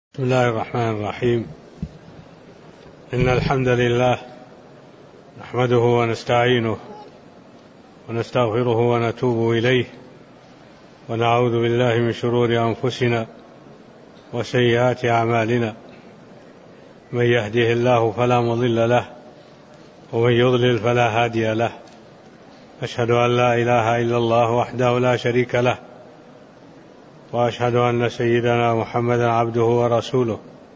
بسم الله الرحمن الرحيم. إن الحمد لله نحمده ونستعينه ونستغفره ونتوب إليه ونعوذ بالله من شرور أنفسنا وسيئات أعمالنا، من يهده الله فلا مضل له ومن يضلل فلا هادي له. أشهد أن لا إله إلا الله وحده لا شريك له، وأشهد أن سيدنا محمدا عبده ورسوله.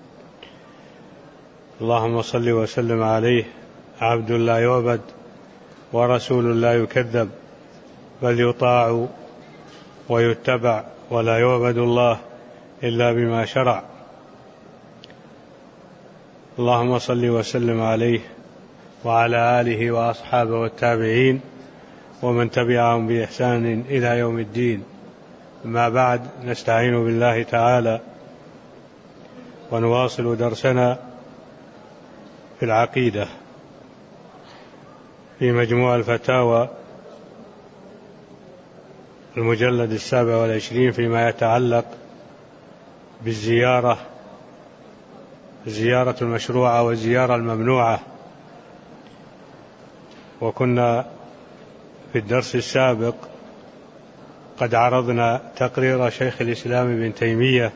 اللهم صل وسلم عليه، عبد لا يعبد ورسول لا يكذب، بل يطاع ويتبع، ولا يعبد الله إلا بما شرع. اللهم صل وسلم عليه وعلى آله وأصحابه والتابعين ومن تبعهم بإحسان إلى يوم الدين. أما بعد، نستعين بالله تعالى ونواصل درسنا في العقيدة في مجموع الفتاوى المجلد 27 فيما يتعلق بالزيارة، الزيارة المشروعة والزيارة الممنوعة. وكنا في الدرس السابق قد عرضنا تقرير شيخ الإسلام ابن تيمية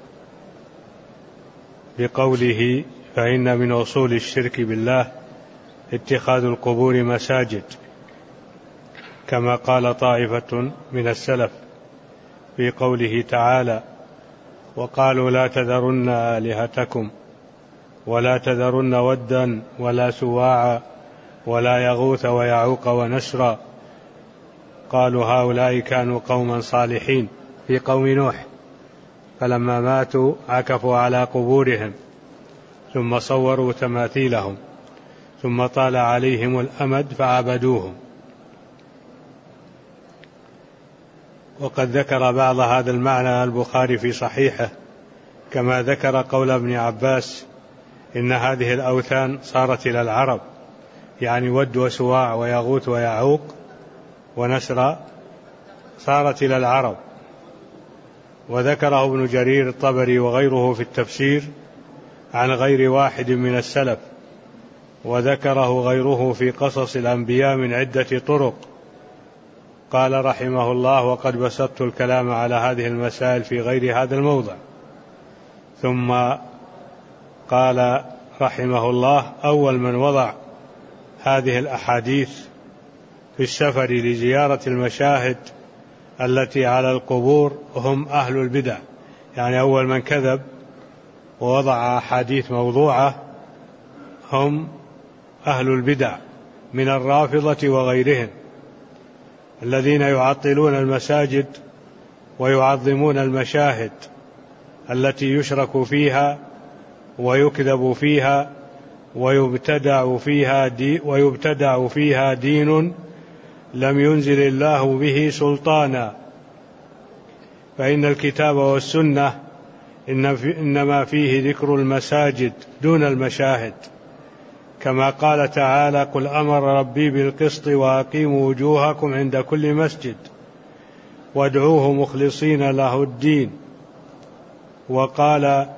بقوله: فإن من أصول الشرك بالله اتخاذ القبور مساجد، كما قال طائفة من السلف في قوله تعالى: وقالوا لا تذرن آلهتكم ولا تذرن ودا ولا سواعا ولا يغوث ويعوق ونسرا، قالوا هؤلاء كانوا قوما صالحين في قوم نوح، فلما ماتوا عكفوا على قبورهم ثم صوروا تماثيلهم ثم طال عليهم الأمد فعبدوهم. وقد ذكر بعض هذا المعنى البخاري في صحيحه، كما ذكر قول ابن عباس: إن هذه الأوثان صارت إلى العرب، يعني ود وسواع ويغوث ويعوق ونسر صارت إلى العرب. وذكره ابن جرير الطبري وغيره في التفسير عن غير واحد من السلف، وذكره غيره في قصص الأنبياء من عدة طرق. قال رحمه الله: وقد بسطت الكلام على هذه المسائل في غير هذا الموضع. ثم قال رحمه الله: أول من وضع هذه الأحاديث في السفر لزيارة المشاهد التي على القبور هم أهل البدع، يعني أول من كذب ووضع أحاديث موضوعة هم أهل البدع من الرافضة وغيرهم، الذين يعطلون المساجد ويعظمون المشاهد التي يشرك فيها ويكذب فيها ويبتدع فيها دين لم ينزل الله به سلطانا. فإن الكتاب والسنة إنما فيه ذكر المساجد دون المشاهد، كما قال تعالى: قل أمر ربي بالقسط وأقيموا وجوهكم عند كل مسجد وادعوه مخلصين له الدين. وقال: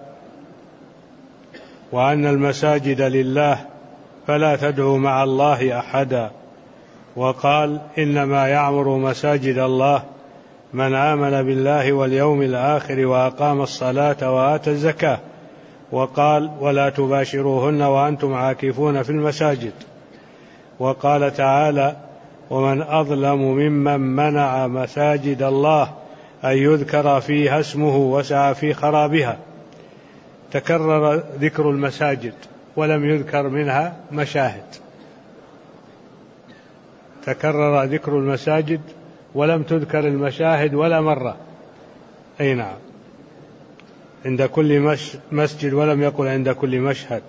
وأن المساجد لله فلا تدعوا مع الله أحدا. وقال: إنما يعمر مساجد الله من آمن بالله واليوم الآخر وأقام الصلاة وآتى الزكاة. وقال: ولا تباشروهن وأنتم عاكفون في المساجد. وقال تعالى: ومن أظلم ممن منع مساجد الله أن يذكر فيها اسمه وسعى في خرابها. تكرر ذكر المساجد ولم يذكر منها مشاهد، تكرر ذكر المساجد ولم تذكر المشاهد ولا مرة. أي نعم، عند كل مسجد ولم يقل عند كل مشهد.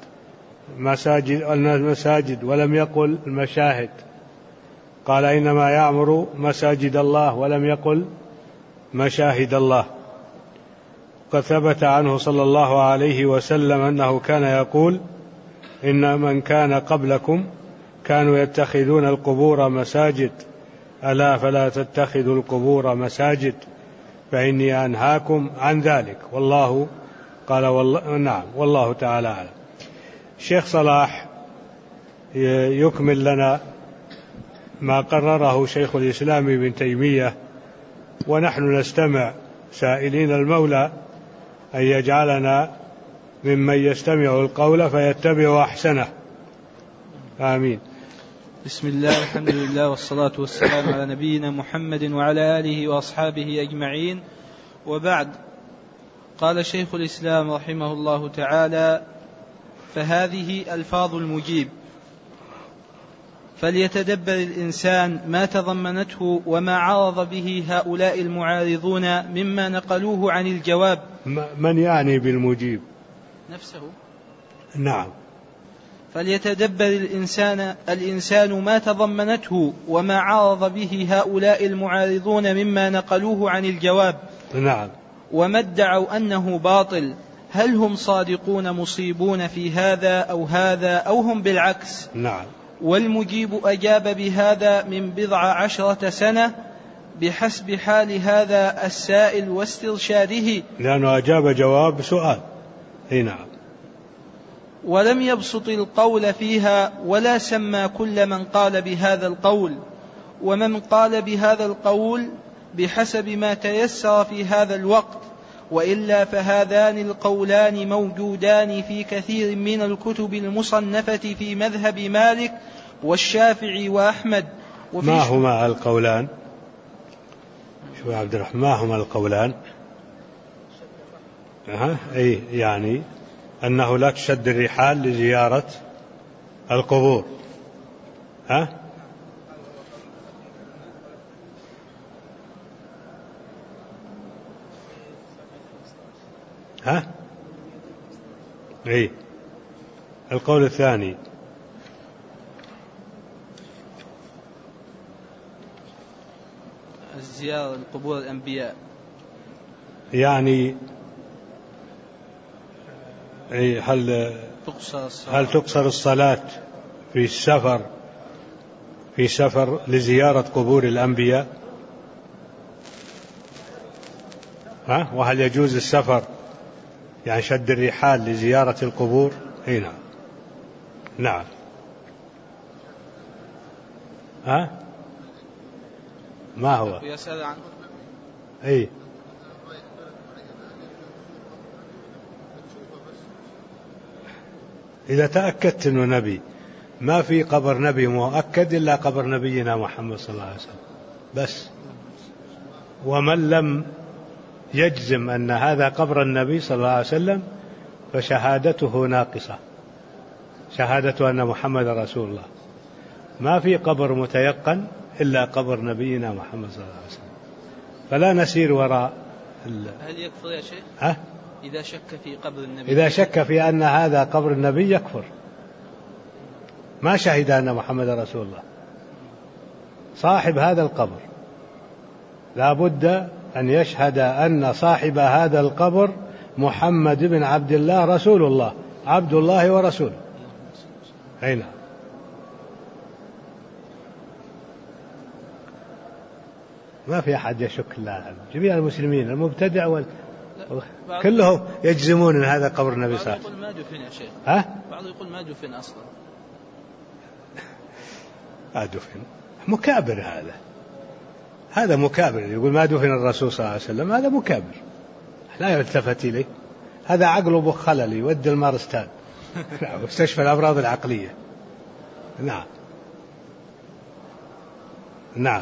مساجد ولم يقل المشاهد. قال: إنما يعمر مساجد الله ولم يقل مشاهد الله. قد ثبت عنه صلى الله عليه وسلم أنه كان يقول: إن من كان قبلكم كانوا يتخذون القبور مساجد، ألا فلا تتخذوا القبور مساجد فإني أنهاكم عن ذلك، والله قال والله نعم والله تعالى أعلم. الشيخ صلاح يكمل لنا ما قرره شيخ الإسلام ابن تيمية، ونحن نستمع سائلين المولى أن يجعلنا ممن يستمع القول فيتبع أحسنه، آمين. بسم الله، الحمد لله، والصلاة والسلام على نبينا محمد وعلى آله وأصحابه أجمعين، وبعد. قال شيخ الإسلام رحمه الله تعالى: فهذه ألفاظ المجيب، فليتدبر الإنسان ما تضمنته وما عرض به هؤلاء المعارضون مما نقلوه عن الجواب. من يعني بالمجيب؟ نفسه. نعم. فليتدبر الإنسان ما تضمنته وما عرض به هؤلاء المعارضون مما نقلوه عن الجواب. نعم. وما ادعوا أنه باطل، هل هم صادقون مصيبون في هذا أو هذا، أو هم بالعكس؟ نعم. والمجيب أجاب بهذا من 10 سنة بحسب حال هذا السائل واسترشاده، لأنه أجاب جواب سؤال. نعم. ولم يبسط القول فيها ولا سمى كل من قال بهذا القول، ومن قال بهذا القول بحسب ما تيسر في هذا الوقت، وإلا فهذان القولان موجودان في كثير من الكتب المصنفة في مذهب مالك والشافعي وأحمد. ما هما القولان؟ شو عبد الرحمن، ما هما القولان؟ أي يعني أنه لا تشد الرحال لزيارة القبور. أي القول الثاني الزيارة لقبور الأنبياء، يعني هل تقصر الصلاة في سفر لزيارة قبور الأنبياء؟ وهل يجوز السفر يعني شد الرحال لزيارة القبور؟ نعم. نعم. ما هو؟ يسأل عنه. إذا تأكدت أنه نبي، ما في قبر نبي مؤكد إلا قبر نبينا محمد صلى الله عليه وسلم بس. ومن لم يجزم أن هذا قبر النبي صلى الله عليه وسلم فشهادته ناقصة، شهادته أن محمد رسول الله. ما في قبر متيقن إلا قبر نبينا محمد صلى الله عليه وسلم، فلا نسير وراء هل يكفر يا شيخ؟ إذا شك في قبر النبي، إذا شك في أن هذا قبر النبي يكفر، ما شهد أن محمد رسول الله. صاحب هذا القبر لا بد أن يشهد أن صاحب هذا القبر محمد بن عبد الله رسول الله، عبد الله ورسوله. أين ما في أحد يشك الله، جميع المسلمين المبتدع كلهم يجزمون أن هذا قبر النبي صلى الله عليه وسلم. بعض يقول ما دفن يا شيخ. بعض يقول ما دفن أصلا. ما دفن، مكابر هذا مكابر، يقول ما دفن الرسول صلى الله عليه وسلم، هذا مكابر لا يلتفت إليه، هذا عقله بخلل يودي المارستان مستشفى الأمراض العقلية. نعم. نعم.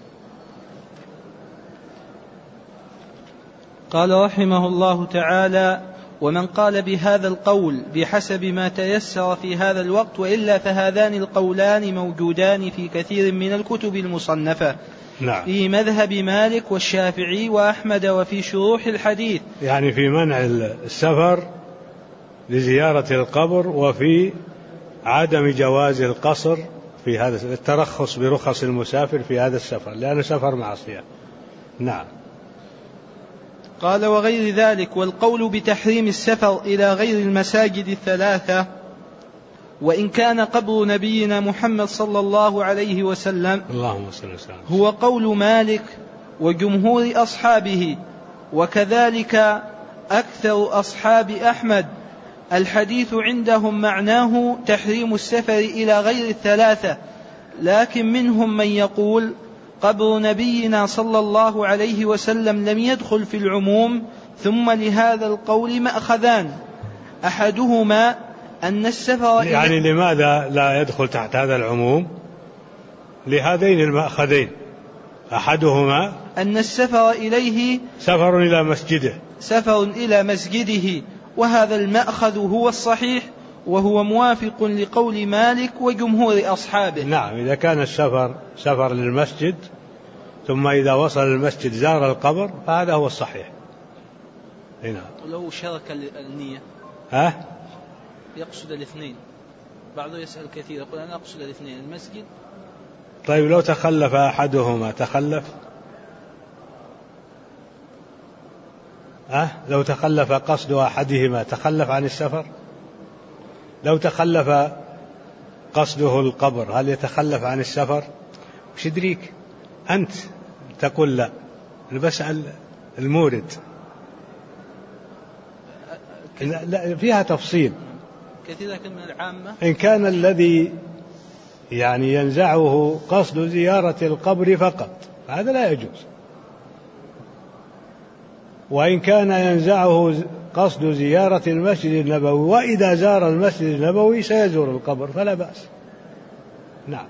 قال رحمه الله تعالى: ومن قال بهذا القول بحسب ما تيسر في هذا الوقت، وإلا فهذان القولان موجودان في كثير من الكتب المصنفة. نعم. في مذهب مالك والشافعي وأحمد وفي شروح الحديث، يعني في منع السفر لزيارة القبر، وفي عدم جواز القصر في هذا الترخص برخص المسافر في هذا السفر، لأنه سفر معصية. نعم. قال: وغير ذلك، والقول بتحريم السفر إلى غير المساجد الثلاثة وإن كان قبر نبينا محمد صلى الله عليه وسلم هو قول مالك وجمهور أصحابه، وكذلك أكثر أصحاب أحمد الحديث عندهم معناه تحريم السفر إلى غير الثلاثة، لكن منهم من يقول قبر نبينا صلى الله عليه وسلم لم يدخل في العموم. ثم لهذا القول مأخذان، أحدهما أن السفر يعني لماذا لا يدخل تحت هذا العموم؟ لهذين المأخذين، أحدهما أن السفر إليه سفر إلى مسجده، وهذا المأخذ هو الصحيح، وهو موافق لقول مالك وجمهور أصحابه. نعم، إذا كان السفر سفر للمسجد ثم إذا وصل المسجد زار القبر فهذا هو الصحيح. هنا ولو شرك النية يقصد الاثنين، بعضه يسأل كثير يقول أنا أقصد الاثنين المسجد. طيب لو تخلف أحدهما لو تخلف قصد أحدهما تخلف عن السفر؟ لو تخلف قصده القبر هل يتخلف عن السفر؟ وش يدريك أنت تقول لا؟ أنا بسأل المورد. لا فيها تفصيل كثير من العامة. إن كان الذي يعني ينزعه قصد زيارة القبر فقط هذا لا يجوز، وإن كان ينزعه قصد زيارة المسجد النبوي وإذا زار المسجد النبوي سيزور القبر فلا بأس. نعم.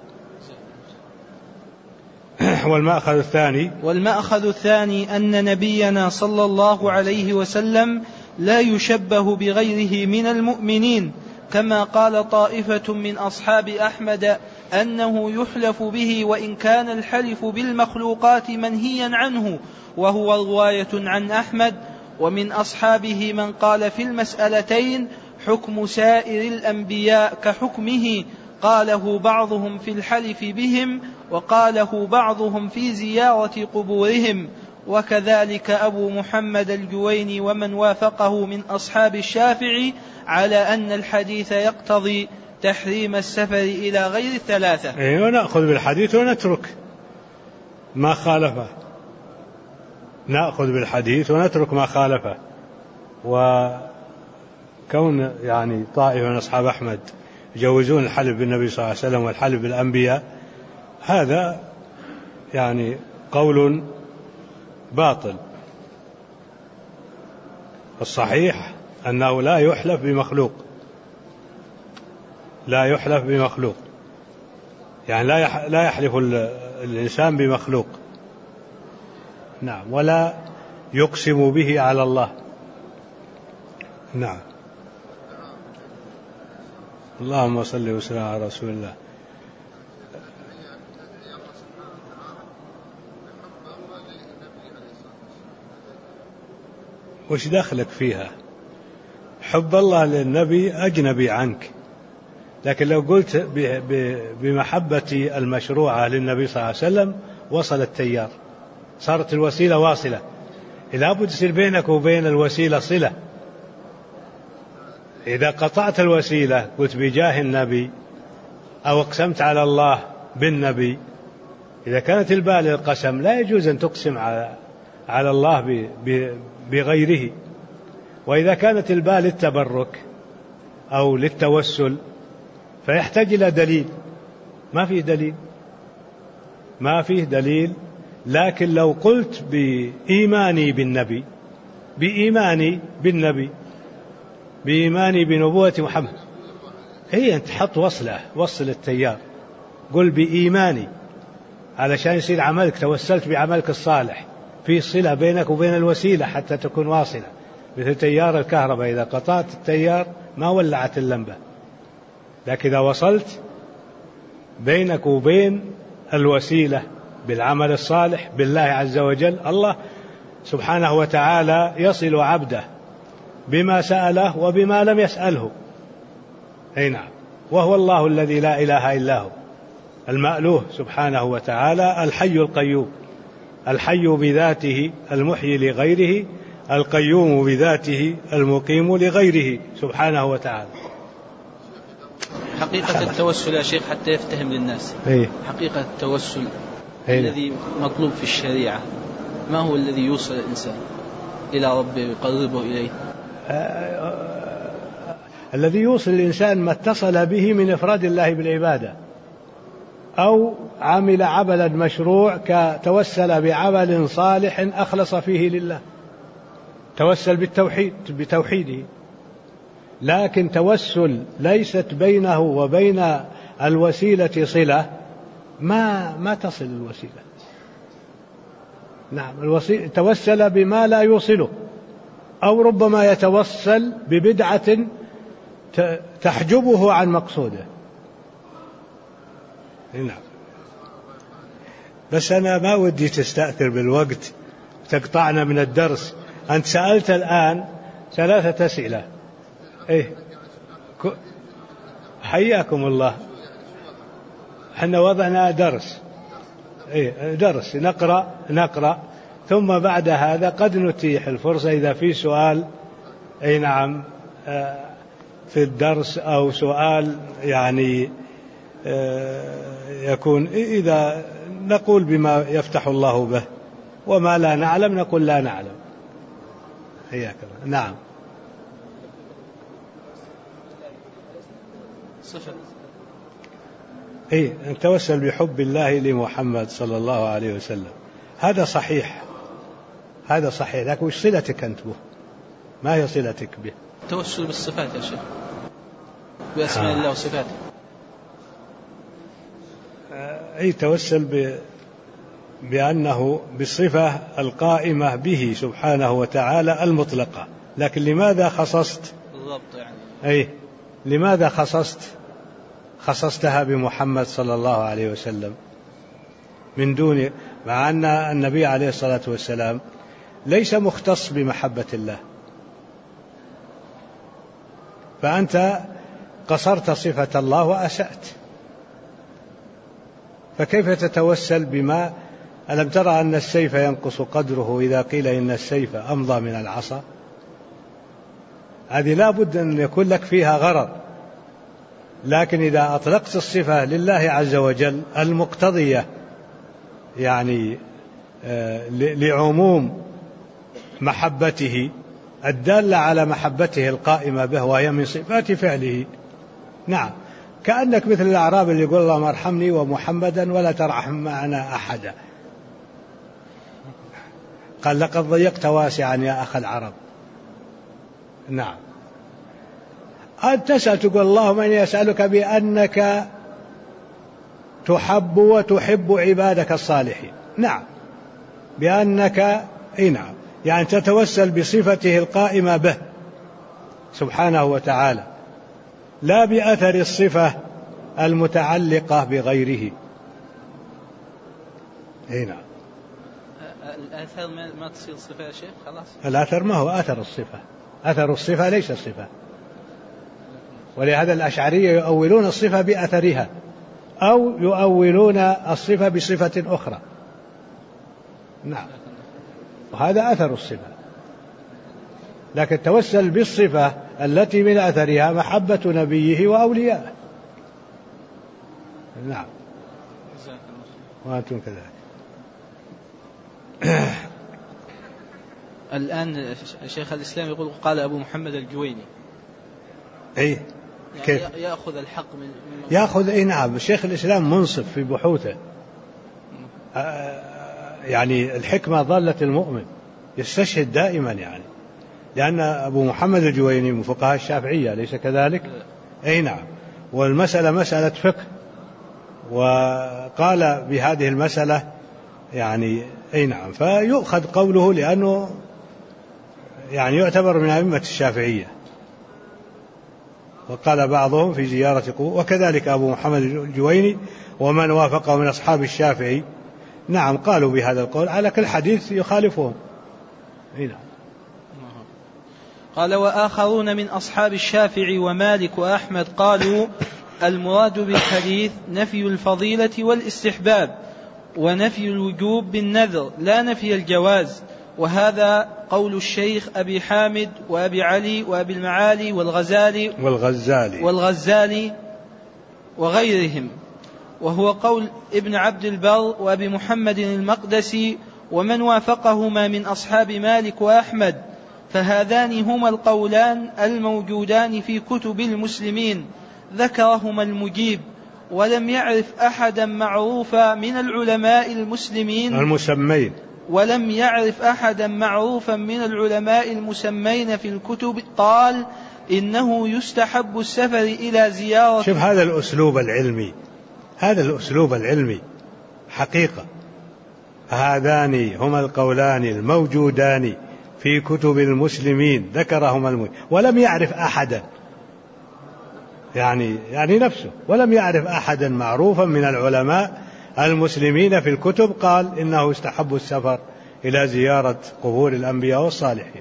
والمأخذ الثاني أن نبينا صلى الله عليه وسلم لا يشبه بغيره من المؤمنين، كما قال طائفة من أصحاب أحمد أنه يحلف به، وإن كان الحلف بالمخلوقات منهيا عنه، وهو رواية عن أحمد. ومن أصحابه من قال في المسألتين حكم سائر الأنبياء كحكمه، قاله بعضهم في الحلف بهم وقاله بعضهم في زيارة قبورهم، وكذلك أبو محمد الجويني ومن وافقه من أصحاب الشافعي على أن الحديث يقتضي تحريم السفر إلى غير الثلاثة. ونأخذ بالحديث ونترك ما خالفه، نأخذ بالحديث ونترك ما خالفه. وكون يعني طائفة من أصحاب أحمد يجوزون الحلف بالنبي صلى الله عليه وسلم والحلف بالأنبياء هذا يعني قول باطل. الصحيح أنه لا يحلف بمخلوق، يعني لا يحلف الإنسان بمخلوق. نعم، ولا يقسم به على الله. نعم. اللهم صل وسلم على رسول الله. وش دخلك فيها؟ حب الله للنبي أجنبي عنك، لكن لو قلت بمحبة المشروعة للنبي صلى الله عليه وسلم وصل التيار، صارت الوسيلة واصلة. إذا بد يصير بينك وبين الوسيلة صلة. إذا قطعت الوسيلة قلت بجاه النبي أو اقسمت على الله بالنبي، إذا كانت الباء للقسم لا يجوز أن تقسم على الله بغيره. وإذا كانت الباء للتبرك أو للتوسل فيحتاج إلى دليل. ما فيه دليل. لكن لو قلت بإيماني بإيماني بنبوة محمد، هي أنت حط وصل التيار، قل بإيماني علشان يصير عملك، توسلت بعملك الصالح، في صلة بينك وبين الوسيلة حتى تكون واصلة. مثل تيار الكهرباء، إذا قطعت التيار ما ولعت اللمبة، لكن إذا وصلت بينك وبين الوسيلة بالعمل الصالح بالله عز وجل، الله سبحانه وتعالى يصل عبده بما سأله وبما لم يسأله. أي نعم. وهو الله الذي لا إله إلا هو المألوه سبحانه وتعالى، الحي القيوم، الحي بذاته المحيي لغيره، القيوم بذاته المقيم لغيره سبحانه وتعالى. حقيقة التوسل يا شيخ حتى يفتهم للناس، حقيقة التوسل الذي مطلوب في الشريعة ما هو الذي يوصل الإنسان؟ إلى ربه ويقربه إليه؟ الذي يوصل الإنسان ما اتصل به من إفراد الله بالعبادة، أو عمل عملا مشروع كتوسل بعمل صالح أخلص فيه لله، توسل بتوحيده. لكن توسل ليست بينه وبين الوسيلة صلة، ما تصل الوسيلة. نعم، توسل بما لا يوصله، أو ربما يتوسل ببدعة تحجبه عن مقصوده. نعم. بس أنا ما ودي تستأثر بالوقت تقطعنا من الدرس. أنت سألت الآن 3 أسئلة. إيه، حياكم الله. احنا وضعنا درس، إيه درس نقرأ ثم بعد هذا قد نتيح الفرصة إذا في سؤال. أي نعم، في الدرس أو سؤال يعني يكون، إذا نقول بما يفتح الله به، وما لا نعلم نقول لا نعلم. حياك الله. نعم. صفة نتوسل بحب الله لمحمد صلى الله عليه وسلم، هذا صحيح، لكن وش صلتك أنت به؟ ما هي صلتك به؟ التوسل بالصفات يا شيخ، بأسماء الله وصفاته. توسل بأنه بالصفة القائمة به سبحانه وتعالى المطلقة. لكن لماذا خصصت بالضبط يعني؟ لماذا خصصتها بمحمد صلى الله عليه وسلم من دون، مع أن النبي عليه الصلاة والسلام ليس مختص بمحبة الله، فأنت قصرت صفة الله وأسأت، فكيف تتوسل بما؟ ألم ترى أن السيف ينقص قدره إذا قيل إن السيف أمضى من العصا؟ هذه لا بد أن يكون لك فيها غرض. لكن إذا أطلقت الصفة لله عز وجل المقتضية يعني لعموم محبته الدالة على محبته القائمة به، وهي من صفات فعله. نعم، كأنك مثل الأعراب اللي يقول اللهم ارحمني ومحمدا ولا ترحم معنا أحدا. قال لقد ضيقت واسعا يا أخ العرب. نعم، أنت تسأل تقول اللهم إني أسألك بأنك تحب وتحب عبادك الصالحين. نعم، بأنك نعم، يعني تتوسل بصفته القائمة به سبحانه وتعالى، لا بأثر الصفة المتعلقة بغيره. نعم. الآثار ما تصير صفة يا شيخ؟ خلاص، الآثر ما هو أثر الصفة، أثر الصفة ليس صفة. ولهذا الأشعرية يؤولون الصفة بأثرها، أو يؤولون الصفة بصفة أخرى. نعم، وهذا أثر الصفة. لكن توسل بالصفة التي من أثرها محبة نبيه وأوليائه. نعم، وأنتم كذلك. الآن شيخ الإسلام يقول قال أبو محمد الجويني، يعني كيف يأخذ الحق من يأخذ؟ نعم، شيخ الإسلام منصف في بحوثه. يعني الحكمة ضالة المؤمن، يستشهد دائما يعني، لأن أبو محمد الجويني من فقهاء الشافعية، أليس كذلك؟ نعم، والمسألة مسألة فقه، وقال بهذه المسألة يعني نعم، فيؤخذ قوله لأنه يعني يعتبر من أئمة الشافعية. وقال بعضهم في زيارة وكذلك أبو محمد الجويني ومن وافقه من أصحاب الشافعي، نعم، قالوا بهذا القول، على كل حديث يخالفهم. نعم. قال وآخرون من أصحاب الشافعي ومالك وأحمد قالوا المراد بالحديث نفي الفضيلة والاستحباب، ونفي الوجوب بالنذر، لا نفي الجواز. وهذا قول الشيخ أبي حامد وأبي علي وأبي المعالي والغزالي وغيرهم، وهو قول ابن عبد البر وأبي محمد المقدسي ومن وافقهما من أصحاب مالك وأحمد، فهذان هما القولان الموجودان في كتب المسلمين ذكرهما المجيب، ولم يعرف أحدا معروفا من العلماء المسلمين المسمين، ولم يعرف أحدا معروفا من العلماء المسمين في الكتب قال إنه يستحب السفر إلى زيارة. شوف هذا الأسلوب العلمي، هذا الأسلوب العلمي حقيقة. هذان هما القولان الموجودان في كتب المسلمين ذكرهما المجيب، ولم يعرف أحدا، يعني نفسه، ولم يعرف أحدا معروفا من العلماء المسلمين في الكتب قال إنه يستحب السفر إلى زيارة قبور الأنبياء والصالحين.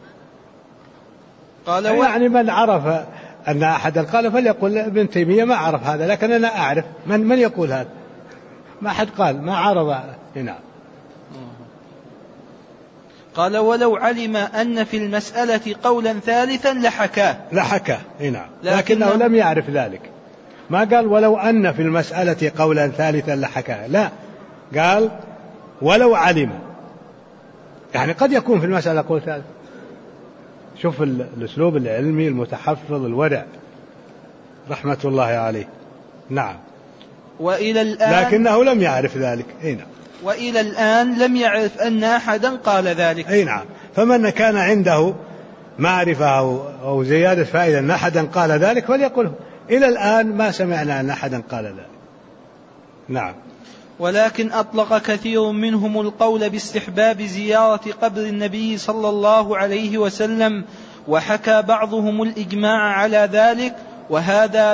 قال يعني من عرف أن أحدا قال فليقل ابن تيمية ما عرف هذا، لكن أنا أعرف. من يقول هذا؟ ما حد قال، ما عرف هنا. قال ولو علم أن في المسألة قولا ثالثا لحكاه هنا، لكنه لم يعرف ذلك. ما قال ولو أن في المسألة قولا ثالثا لحكاه، لا، قال ولو علم، يعني قد يكون في المسألة قول ثالث. شوف الأسلوب العلمي المتحفظ الورع رحمة الله عليه. نعم. وإلى الآن لكنه لم يعرف ذلك. نعم. وإلى الآن لم يعرف أن أحدا قال ذلك. نعم. فمن كان عنده معرفة أو زيادة فائدة أن أحدا قال ذلك فليقله. إلى الآن ما سمعنا أن أحدا قال ذلك. نعم. ولكن أطلق كثير منهم القول باستحباب زيارة قبر النبي صلى الله عليه وسلم، وحكى بعضهم الإجماع على ذلك، وهذا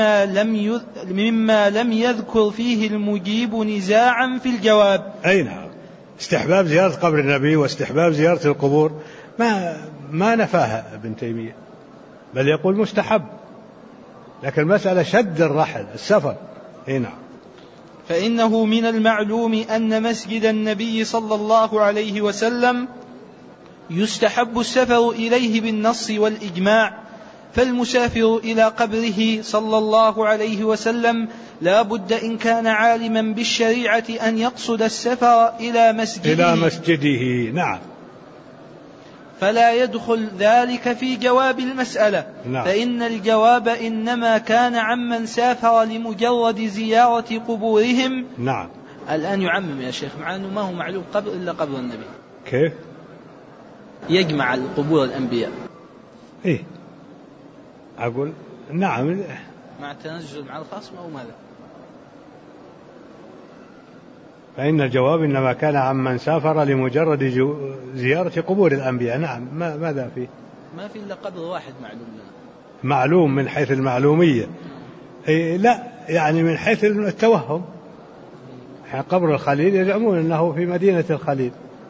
مما لم يذكر فيه المجيب نزاعا في الجواب. أي نعم. استحباب زيارة قبر النبي واستحباب زيارة القبور ما نفاها ابن تيمية، بل يقول مستحب، لكن المسألة شد الرحل السفر. نعم. فإنه من المعلوم أن مسجد النبي صلى الله عليه وسلم يستحب السفر إليه بالنص والإجماع، فالمسافر إلى قبره صلى الله عليه وسلم لا بد إن كان عالما بالشريعة أن يقصد السفر إلى مسجده. نعم. فلا يدخل ذلك في جواب المسألة. نعم. فإن الجواب إنما كان عمن سافر لمجرد زيارة قبورهم. نعم. الآن يعمم يا شيخ، مع أنه ما هو معلوم قبر إلا قبر النبي. كيف يجمع القبور الأنبياء؟ إيه أقول نعم، مع التنزل مع الخصم أو ماذا؟ فإن الجواب إنما كان عمن سافر لمجرد زيارة قبور الأنبياء. نعم. ماذا فيه؟ ما في إلا قبر واحد معلوم لنا. معلوم من حيث المعلومية. لا، يعني من حيث التوهم. قبر الخليل يزعمون أنه في مدينة الخليل،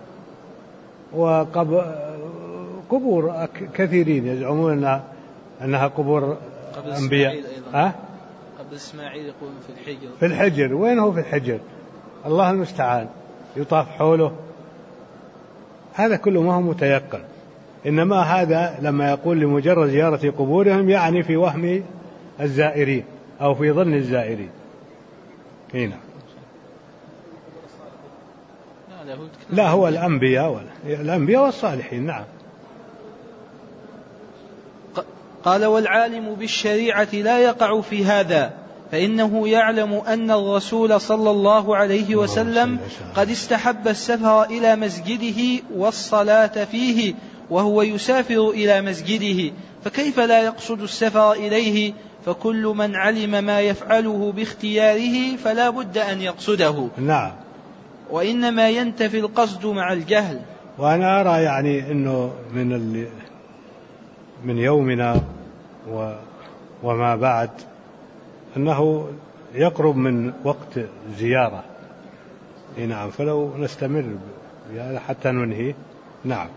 وقبور كثيرين يزعمون أنها قبور أنبياء. قبر إسماعيل يقولون في الحجر. وين هو في الحجر؟ الله المستعان، يطاف حوله. هذا كله ما هو متيقن، إنما هذا لما يقول لمجرد زيارة قبورهم يعني في وهم الزائرين أو في ظن الزائرين. هنا لا، هو الأنبياء والصالحين. نعم. قال والعالم بالشريعة لا يقع في هذا، فإنه يعلم أن الرسول صلى الله عليه وسلم قد استحب السفر إلى مسجده والصلاة فيه وهو يسافر إلى مسجده، فكيف لا يقصد السفر إليه؟ فكل من علم ما يفعله باختياره فلا بد أن يقصده. نعم. وإنما ينتفي القصد مع الجهل. وأنا أرى يعني أنه من يومنا وما بعد أنه يقرب من وقت زيارة. نعم. فلو نستمر بهذا حتى ننهي. نعم.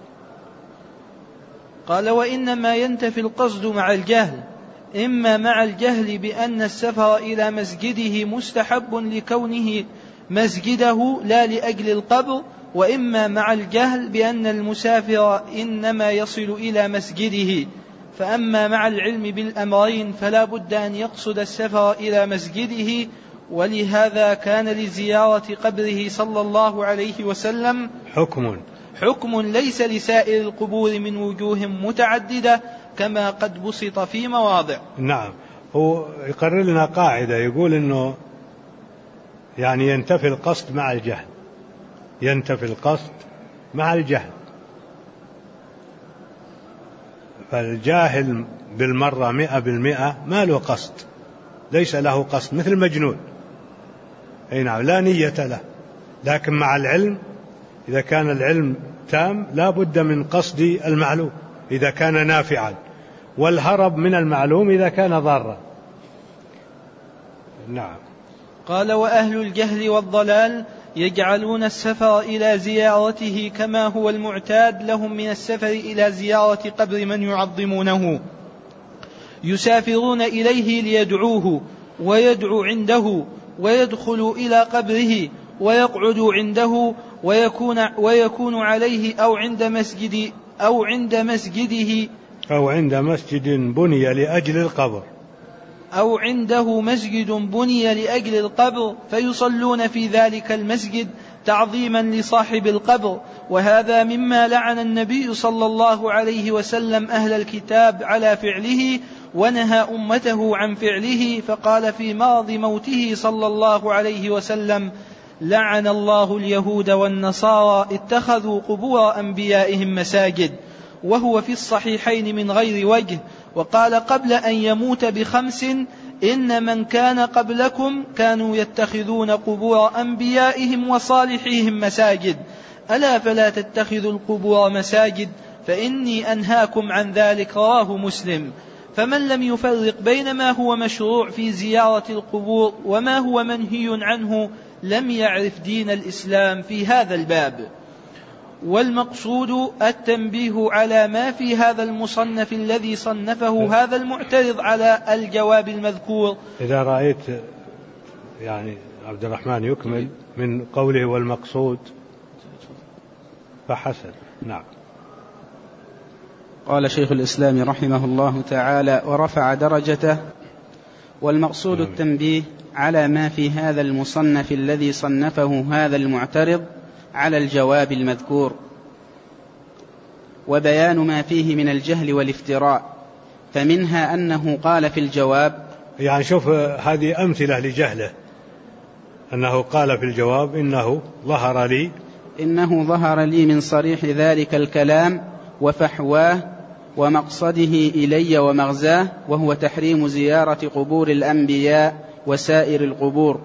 قال وإنما ينتفي القصد مع الجهل، إما مع الجهل بأن السفر إلى مسجده مستحب لكونه مسجده لا لأجل القبر، وإما مع الجهل بأن المسافر إنما يصل إلى مسجده. فأما مع العلم بالأمرين فلا بد أن يقصد السفر إلى مسجده، ولهذا كان لزيارة قبره صلى الله عليه وسلم حكم ليس لسائر القبور من وجوه متعددة كما قد بسط في مواضع. نعم، هو يقرر لنا قاعدة يقول إنه يعني ينتفي القصد مع الجهل، ينتفي القصد مع الجهل. فالجاهل بالمرة 100% ما له قصد، ليس له قصد، مثل المجنون، أي نعم، لا نية له. لكن مع العلم، إذا كان العلم تام لا بد من قصد المعلوم إذا كان نافعا، والهرب من المعلوم إذا كان ضارا. نعم. قال: وأهل الجهل والضلال يجعلون السفر إلى زيارته كما هو المعتاد لهم من السفر إلى زيارة قبر من يعظمونه، يسافرون إليه ليدعوه ويدعو عنده، ويدخل إلى قبره ويقعد عنده، ويكون عليه أو عند مسجده أو عند مسجد بني لأجل القبر، أو عنده مسجد بني لأجل القبر، فيصلون في ذلك المسجد تعظيما لصاحب القبر. وهذا مما لعن النبي صلى الله عليه وسلم أهل الكتاب على فعله، ونهى أمته عن فعله، فقال في مرض موته صلى الله عليه وسلم: لعن الله اليهود والنصارى اتخذوا قبور أنبيائهم مساجد. وهو في الصحيحين من غير وجه. وقال قبل أن يموت ب5: إن من كان قبلكم كانوا يتخذون قبور أنبيائهم وصالحيهم مساجد، ألا فلا تتخذوا القبور مساجد فإني أنهاكم عن ذلك. رواه مسلم. فمن لم يفرق بين ما هو مشروع في زيارة القبور وما هو منهي عنه لم يعرف دين الإسلام في هذا الباب. والمقصود التنبيه على ما في هذا المصنف الذي صنفه هذا المعترض على الجواب المذكور. إذا رأيت يعني عبد الرحمن يكمل من قوله والمقصود فحسن. نعم. قال شيخ الإسلام رحمه الله تعالى: ورفع درجته. والمقصود التنبيه على ما في هذا المصنف الذي صنفه هذا المعترض على الجواب المذكور، وبيان ما فيه من الجهل والافتراء. فمنها أنه قال في الجواب، يعني شوف هذه أمثلة لجهله، أنه قال في الجواب: إنه ظهر لي من صريح ذلك الكلام وفحواه ومقصده إلي ومغزاه، وهو تحريم زيارة قبور الأنبياء وسائر القبور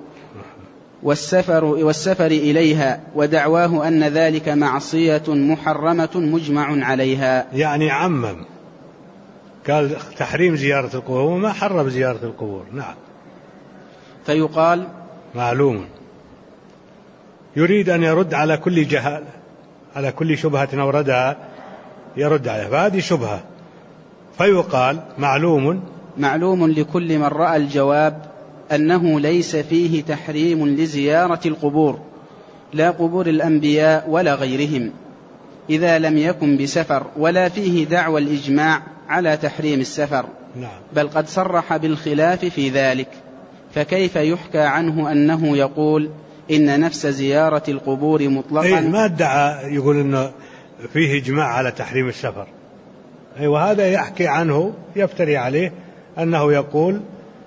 والسفر إليها، ودعواه أن ذلك معصية محرمة مجمع عليها. يعني عمم، قال تحريم زيارة القبور وما حرم زيارة القبور. نعم. فيقال معلوم، يريد أن يرد على كل جهال، على كل شبهة أوردها يرد عليها، فهذه شبهة. فيقال معلوم لكل من رأى الجواب أنه ليس فيه تحريم لزيارة القبور، لا قبور الأنبياء ولا غيرهم، إذا لم يكن بسفر، ولا فيه دعوى الإجماع على تحريم السفر. نعم. بل قد صرح بالخلاف في ذلك، فكيف يحكى عنه أنه يقول إن نفس زيارة القبور مطلقا؟ ما ادعى يقول إنه فيه إجماع على تحريم السفر، وهذا يحكي عنه يفتري عليه أنه يقول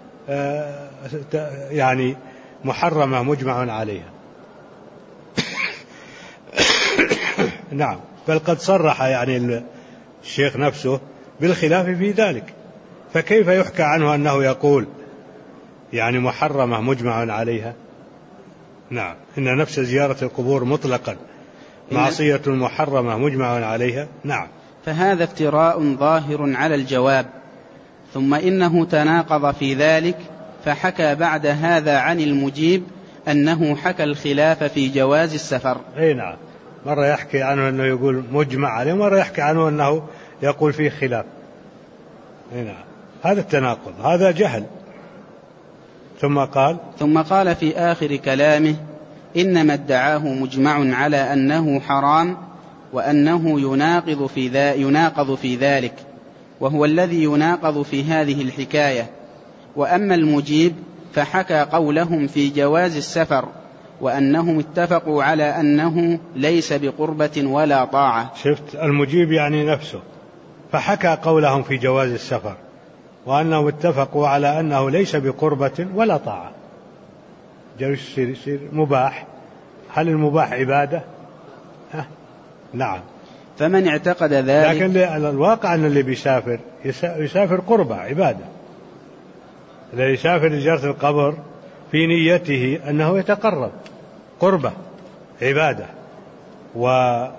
يعني محرمة مجمع عليها. نعم. بل قد صرح يعني الشيخ نفسه بالخلاف في ذلك، فكيف يحكى عنه أنه يقول يعني محرمة مجمع عليها؟ نعم. إن نفس زيارة القبور مطلقا معصية محرمة مجمع عليها. نعم. فهذا افتراء ظاهر على الجواب. ثم إنه تناقض في ذلك، فحكى بعد هذا عن المجيب أنه حكى الخلاف في جواز السفر. نعم. مرة يحكي عنه أنه يقول مجمع عليه، مرة يحكي عنه أنه يقول فيه خلاف. نعم. هذا التناقض، هذا جهل. ثم قال في آخر كلامه: إنما ادعاه مجمع على أنه حرام، وأنه يناقض في ذلك، وهو الذي يناقض في هذه الحكاية. وأما المجيب فحكى قولهم في جواز السفر وأنهم اتفقوا على أنه ليس بقربة ولا طاعة. شفت المجيب يعني نفسه، فحكى قولهم في جواز السفر وأنهم اتفقوا على أنه ليس بقربة ولا طاعة. يصير مباح. هل المباح عبادة؟ نعم. فمن اعتقد ذلك، لكن الواقع أن اللي بيسافر يسافر قربة عبادة. الذي يسافر لزيارة القبر في نيته أنه يتقرب قربة عبادة، وما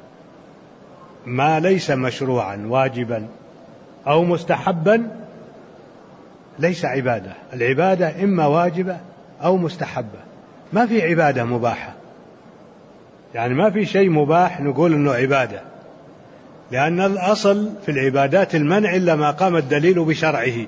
ليس مشروعا واجبا أو مستحبا ليس عبادة. العبادة إما واجبة أو مستحبة، ما في عبادة مباحة. يعني ما في شيء مباح نقول إنه عبادة، لأن الأصل في العبادات المنع إلا ما قام الدليل بشرعه.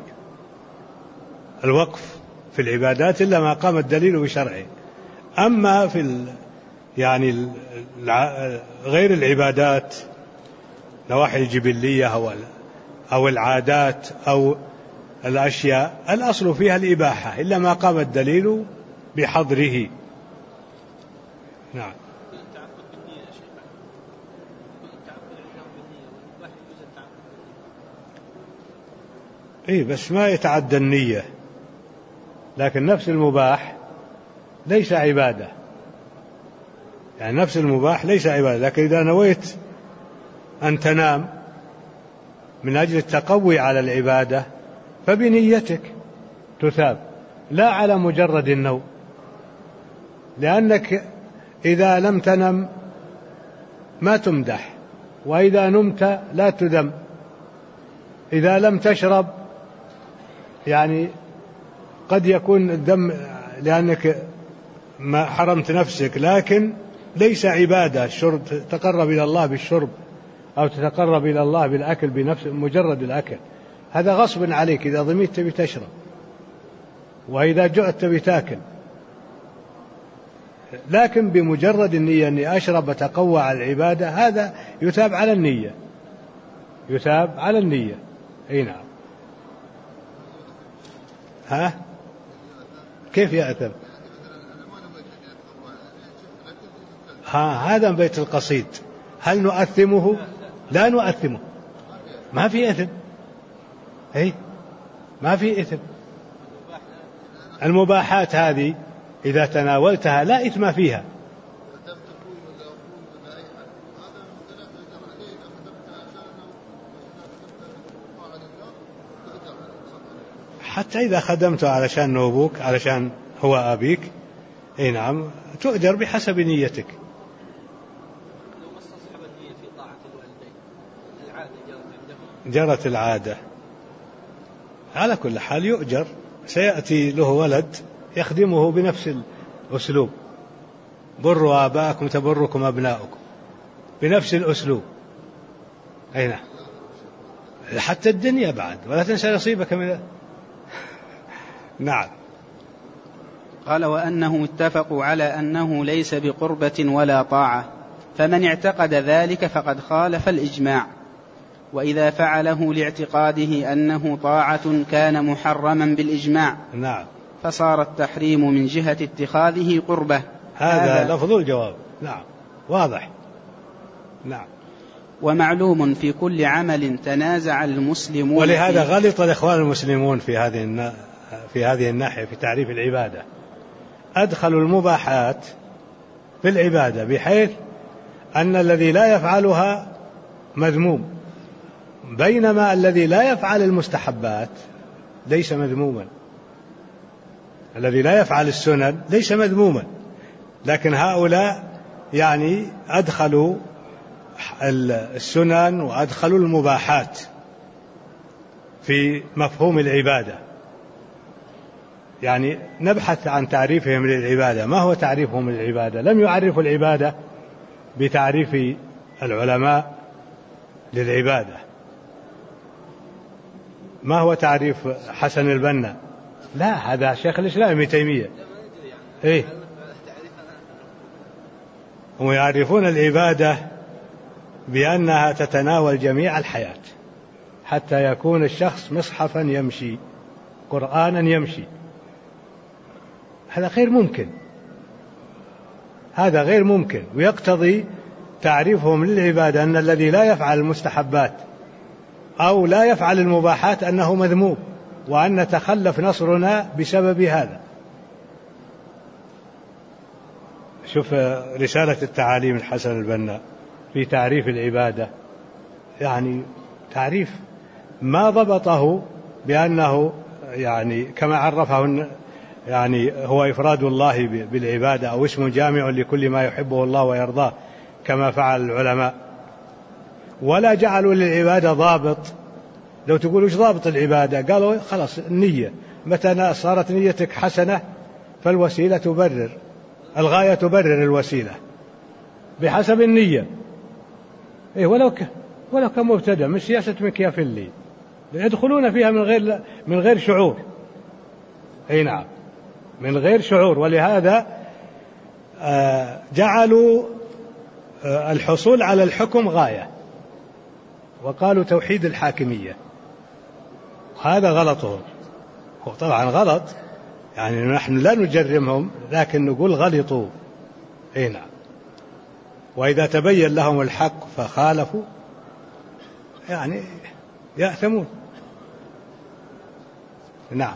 الوقف في العبادات إلا ما قام الدليل بشرعه. أما في يعني غير العبادات، نواحي الجبلية أو العادات أو الأشياء، الأصل فيها الإباحة إلا ما قام الدليل بحظره. نعم. إيه بس ما يتعدى النية، لكن نفس المباح ليس عبادة. يعني نفس المباح ليس عبادة، لكن إذا نويت أن تنام من أجل التقوي على العبادة فبنيتك تثاب، لا على مجرد النوم، لأنك إذا لم تنم ما تمدح، وإذا نمت لا تذم. إذا لم تشرب يعني قد يكون الدم لأنك ما حرمت نفسك، لكن ليس عبادة. الشرب تقرب إلى الله بالشرب أو تتقرب إلى الله بالأكل بنفس مجرد الأكل، هذا غصب عليك. إذا ضميت تبي تشرب، وإذا جعت تبي تاكل، لكن بمجرد النية أني أشرب أتقوى على العبادة، هذا يثاب على النية، يثاب على النية. أي نعم. ها كيف يأثم؟ هذا بيت القصيد. هل نؤثمه؟ لا نؤثمه، ما في إثم. أي ما في إثم. المباحات هذه إذا تناولتها لا إثم فيها. حتى إذا خدمته علشان أبوك، علشان هو أبيك، أي نعم، تؤجر بحسب نيتك. لو ما استصحب النية في طاعة الوالدين، العادة جرت العادة، على كل حال يؤجر. سيأتي له ولد يخدمه بنفس الأسلوب، بروا آباءكم تبركم أبناؤكم، بنفس الأسلوب. أي نعم، حتى الدنيا بعد، ولا تنسى نصيبك من نعم. قال وأنه اتفقوا على أنه ليس بقربة ولا طاعة، فمن اعتقد ذلك فقد خالف الإجماع، وإذا فعله لاعتقاده أنه طاعة كان محرما بالإجماع. نعم. فصار التحريم من جهة اتخاذه قربة. هذا لفظ الجواب. نعم واضح. نعم. ومعلوم في كل عمل تنازع المسلمون، ولهذا غلط الإخوان المسلمون في هذه الناحية في تعريف العبادة. أدخلوا المباحات في العبادة بحيث أن الذي لا يفعلها مذموم، بينما الذي لا يفعل المستحبات ليس مذموما. الذي لا يفعل السنن ليس مذموما، لكن هؤلاء يعني أدخلوا السنن وأدخلوا المباحات في مفهوم العبادة. يعني نبحث عن تعريفهم للعبادة. ما هو تعريفهم للعبادة؟ لم يعرفوا العبادة بتعريف العلماء للعبادة. ما هو تعريف حسن البنا؟ لا، هذا شيخ الإسلام ابن تيمية. إيه؟ هم يعرفون العبادة بأنها تتناول جميع الحياة، حتى يكون الشخص مصحفا يمشي، قرآنا يمشي. هذا غير ممكن، هذا غير ممكن. ويقتضي تعريفهم للعبادة أن الذي لا يفعل المستحبات أو لا يفعل المباحات أنه مذموم، وأن نتخلف نصرنا بسبب هذا. شوف رسالة التعاليم الحسن البنا في تعريف العبادة، يعني تعريف ما ضبطه بأنه يعني كما عرفه يعني هو إفراد الله بالعبادة أو اسم جامع لكل ما يحبه الله ويرضاه كما فعل العلماء، ولا جعلوا للعبادة ضابط. لو تقول وش ضابط العبادة؟ قالوا خلاص النية، متى صارت نيتك حسنة فالوسيلة تبرر، الغاية تبرر الوسيلة بحسب النية. إيه ولو كان مبتدأ من سياسة مكيافيلي يدخلون فيها من غير شعور. أي نعم، من غير شعور. ولهذا جعلوا الحصول على الحكم غاية، وقالوا توحيد الحاكمية. هذا غلطهم، طبعا غلط، يعني نحن لا نجرمهم لكن نقول غلطوا. أي نعم. وإذا تبين لهم الحق فخالفوا يعني يأثمون. نعم.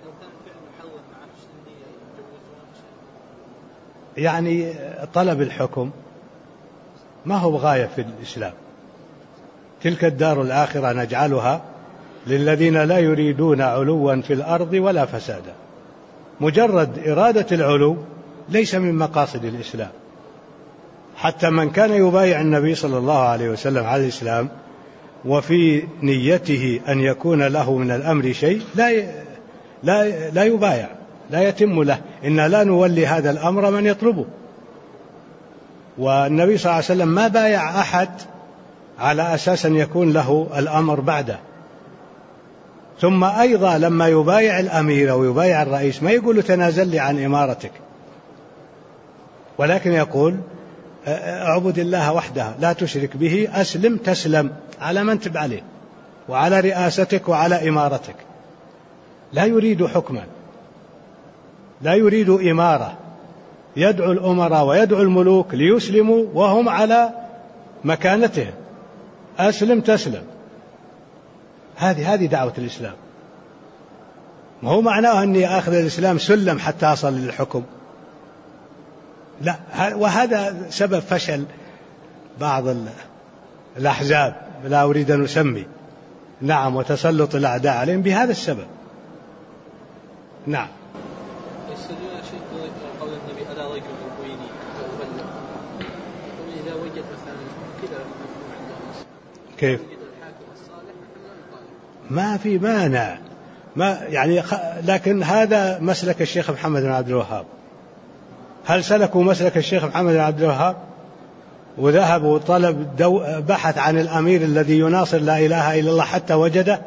يعني طلب الحكم ما هو غاية في الإسلام. تلك الدار الآخرة نجعلها للذين لا يريدون علوا في الأرض ولا فسادا. مجرد إرادة العلو ليس من مقاصد الإسلام. حتى من كان يبايع النبي صلى الله عليه وسلم على الإسلام وفي نيته أن يكون له من الأمر شيء لا يبايع، لا يتم له. إنا لا نولي هذا الأمر من يطلبه. والنبي صلى الله عليه وسلم ما بايع أحد على أساس أن يكون له الأمر بعده. ثم أيضا لما يبايع الأمير أو يبايع الرئيس ما يقول تنازل لي عن إمارتك، ولكن يقول اعبد الله وحده لا تشرك به، أسلم تسلم على من تب عليه وعلى رئاستك وعلى إمارتك. لا يريد حكما، لا يريد إمارة. يدعو الأمراء ويدعو الملوك ليسلموا وهم على مكانتهم، أسلم تسلم. هذه دعوة الإسلام. ما هو معناه أني أخذ الإسلام سلم حتى أصل للحكم، لا. وهذا سبب فشل بعض الأحزاب، لا أريد أن أسمي، نعم، وتسلط الأعداء عليهم بهذا السبب. نعم. يستدلون شيء قول النبي ألا رجل يبويني فأبلغ، وإذا وجد مثلا كذا كيف؟ ما في مانع، ما يعني لكن هذا مسلك الشيخ محمد بن عبد الوهاب. هل سلكوا مسلك الشيخ محمد بن عبد الوهاب وذهبوا وطلب بحث عن الأمير الذي يناصر لا إله إلا الله حتى وجده،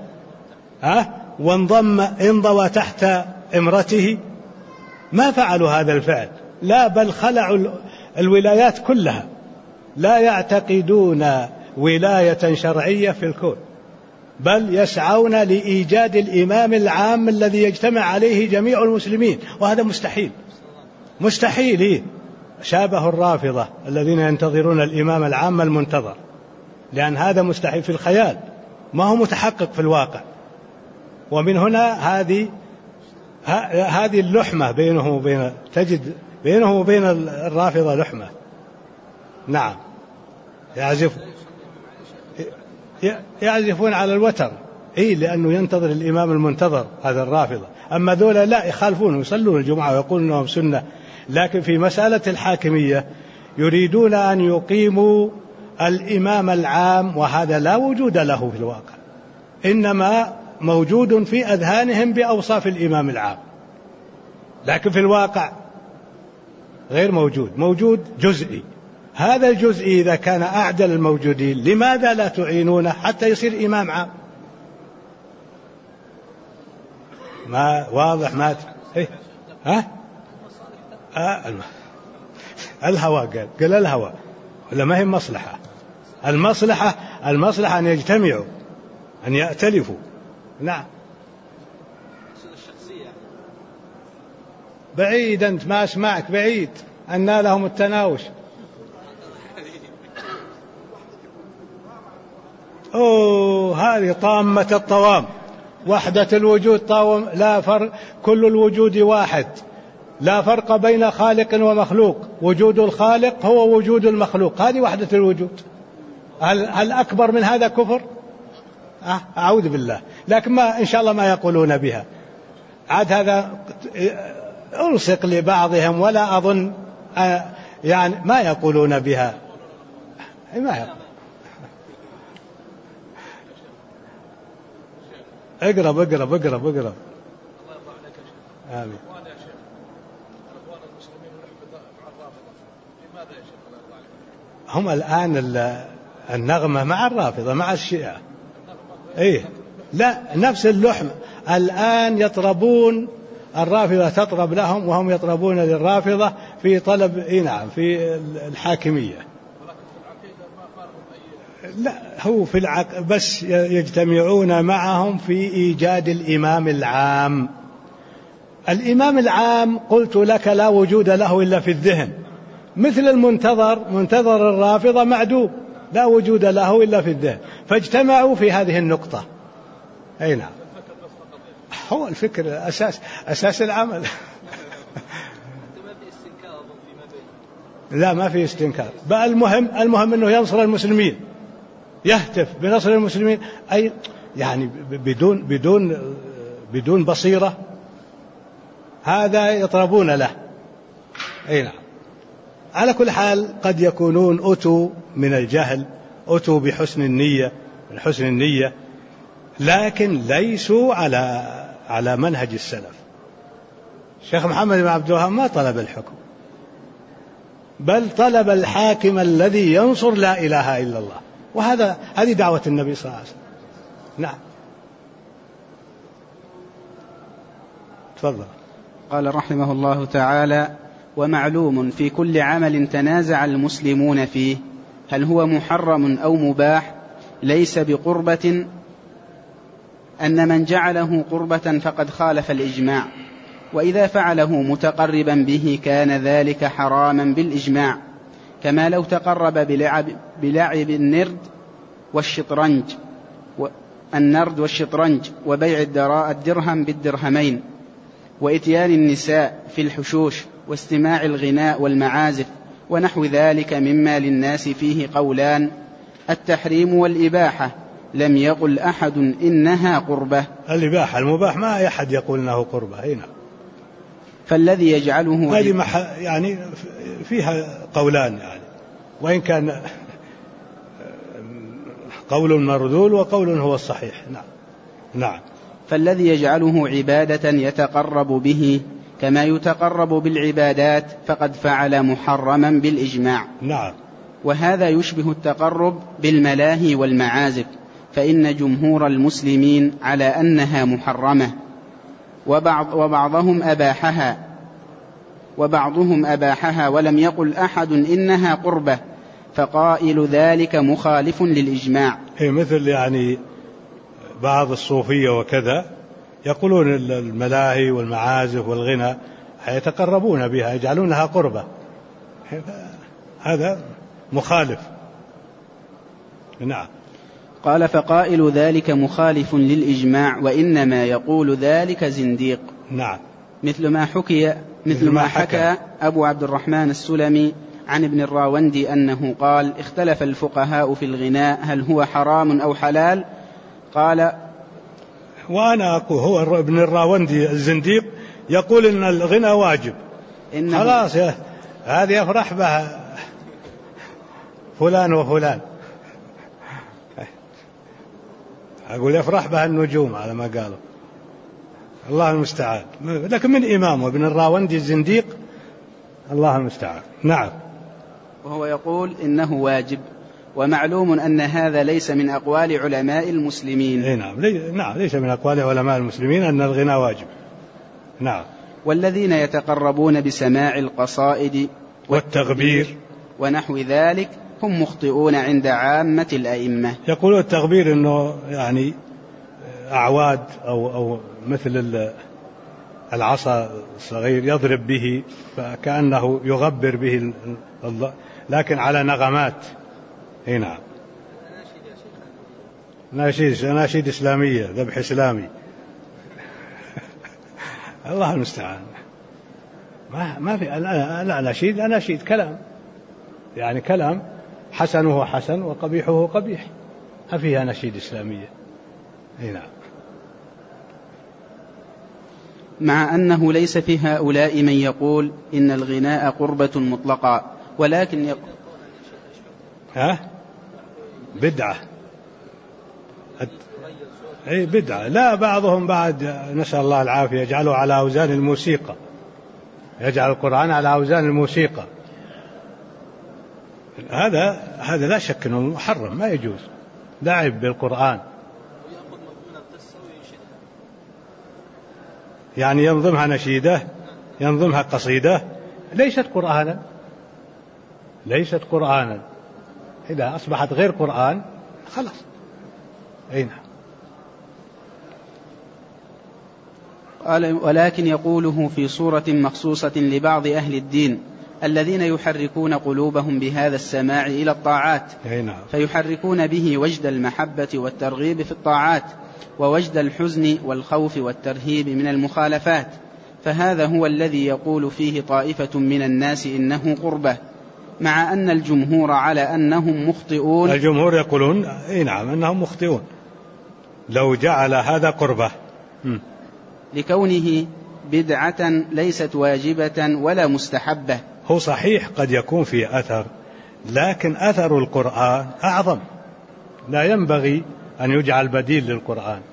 انضوى تحت إمرته؟ ما فعلوا هذا الفعل، لا، بل خلعوا الولايات كلها. لا يعتقدون ولاية شرعية في الكون، بل يسعون لإيجاد الإمام العام الذي يجتمع عليه جميع المسلمين، وهذا مستحيل. مستحيل. شابه الرافضة الذين ينتظرون الإمام العام المنتظر، لأن هذا مستحيل في الخيال، ما هو متحقق في الواقع. ومن هنا هذه اللحمة تجد بينه وبين الرافضة لحمة. نعم. يعزفون على الوتر، لأنه ينتظر الإمام المنتظر هذا الرافضة. أما ذولا لا، يخالفون ويصلون الجمعة ويقولون أنهم سنة، لكن في مسألة الحاكمية يريدون أن يقيموا الإمام العام، وهذا لا وجود له في الواقع، إنما موجود في أذهانهم بأوصاف الإمام العام، لكن في الواقع غير موجود، موجود جزئي. هذا الجزئي إذا كان أعدل الموجودين لماذا لا تعينونه حتى يصير إمام عام؟ ما واضح؟ ما الهوى قال الهوى، ولا ما هي مصلحة؟ المصلحة أن يجتمعوا، أن يأتلفوا. نعم. بعيد أنت ما أسمعك بعيد أن لهم التناوش. هذه طامة الطوام، وحدة الوجود طاوم، لا فرق، كل الوجود واحد، لا فرق بين خالق ومخلوق، وجود الخالق هو وجود المخلوق، هذه وحدة الوجود. هل أكبر من هذا كفر؟ أعوذ بالله. لكن ما إن شاء الله ما يقولون بها عاد، هذا ألصق لبعضهم، ولا أظن يعني ما يقولون بها، ما يقول. اقرب. آمين. هم الآن النغمة مع الرافضة مع الشيعة. لا، نفس اللحم الآن يطربون، الرافضة تطرب لهم وهم يطربون للرافضة في طلب نعم في الحاكمية. لا، هو في بس يجتمعون معهم في إيجاد الإمام العام. الإمام العام قلت لك لا وجود له إلا في الذهن، مثل منتظر الرافضة معدوم، لا وجود له إلا في الذهن، فاجتمعوا في هذه النقطة. أي نعم، هو الفكر أساس العمل. لا، ما في استنكار، بل المهم أنه ينصر المسلمين، يهتف بنصر المسلمين، أي يعني بدون بصيرة، هذا يطربون له. أي نعم. على كل حال قد يكونون أتوا من الجهل، أتوا بحسن النية، لكن ليسوا على منهج السلف. الشيخ محمد بن عبد الوهاب ما طلب الحكم، بل طلب الحاكم الذي ينصر لا إله إلا الله، هذه دعوة النبي صلى الله عليه وسلم. نعم، تفضل. قال رحمه الله تعالى: ومعلوم في كل عمل تنازع المسلمون فيه هل هو محرم أو مباح ليس بقربة، أن من جعله قربة فقد خالف الإجماع، وإذا فعله متقربا به كان ذلك حراما بالإجماع، كما لو تقرب بلعب النرد والشطرنج وبيع الدرهم بالدرهمين، وإتيان النساء في الحشوش، واستماع الغناء والمعازف ونحو ذلك مما للناس فيه قولان: التحريم والإباحة، لم يقل أحد إنها قربة. الإباحة المباح ما أحد يقول إنه قربة. هنا فالذي يجعله هذه يعني فيها قولان، يعني وإن كان قول مردود وقول هو الصحيح. نعم. فالذي يجعله عبادة يتقرب به كما يتقرب بالعبادات فقد فعل محرما بالإجماع. نعم. وهذا يشبه التقرب بالملاهي والمعازف، فإن جمهور المسلمين على أنها محرمة، وبعضهم أباحها ولم يقل أحد إنها قربة، فقائل ذلك مخالف للإجماع. مثل يعني بعض الصوفية وكذا يقولون الملاهي والمعازف والغنى يتقربون بها، يجعلونها قربة، هذا مخالف. نعم. قال: فقائل ذلك مخالف للإجماع، وإنما يقول ذلك زنديق. نعم. مثل ما حكى أبو عبد الرحمن السلمي عن ابن الراوندي أنه قال: اختلف الفقهاء في الغناء هل هو حرام أو حلال؟ قال: وأنا أقول هو ابن الراوندي الزنديق يقول إن الغنى واجب، خلاص هذه يفرح بها فلان وفلان، أقول يفرح بها النجوم على ما قالوا، الله المستعان. لكن من إمامه ابن الراوندي الزنديق، الله المستعان. نعم. وهو يقول إنه واجب، ومعلوم أن هذا ليس من أقوال علماء المسلمين. نعم، ليس من أقوال علماء المسلمين أن الغنى واجب. نعم. والذين يتقربون بسماع القصائد والتغبير ونحو ذلك هم مخطئون عند عامة الأئمة. يقولون التغبير أنه يعني أعواد أو مثل العصا الصغير يضرب به فكأنه يغبر به لكن على نغمات. نعم. أناشيد إسلامية، ذبح إسلامي. الله المستعان. ما في الأناشيد كلام، يعني كلام حسنه حسن وقبيحه قبيح، ما فيها أناشيد إسلامية. نعم. مع أنه ليس في هؤلاء من يقول إن الغناء قربة مطلقة، ولكن بدعة. بدعة. لا، بعضهم بعد نسأل الله العافية يجعله على أوزان الموسيقى، يجعل القرآن على أوزان الموسيقى. هذا لا شك أنه محرم، ما يجوز، لعب بالقرآن. يعني ينظمها نشيدة، ينظمها قصيدة، ليست قرآنا. إذا أصبحت غير قرآن خلاص. نعم. ولكن يقوله في صورة مخصوصة لبعض أهل الدين الذين يحركون قلوبهم بهذا السماع إلى الطاعات، فيحركون به وجد المحبة والترغيب في الطاعات، ووجد الحزن والخوف والترهيب من المخالفات، فهذا هو الذي يقول فيه طائفة من الناس إنه قربة، مع أن الجمهور على أنهم مخطئون. الجمهور يقولون نعم أنهم مخطئون لو جعل هذا قربة، لكونه بدعة ليست واجبة ولا مستحبة. هو صحيح قد يكون فيه أثر، لكن أثر القرآن أعظم، لا ينبغي أن يجعل بديل للقرآن.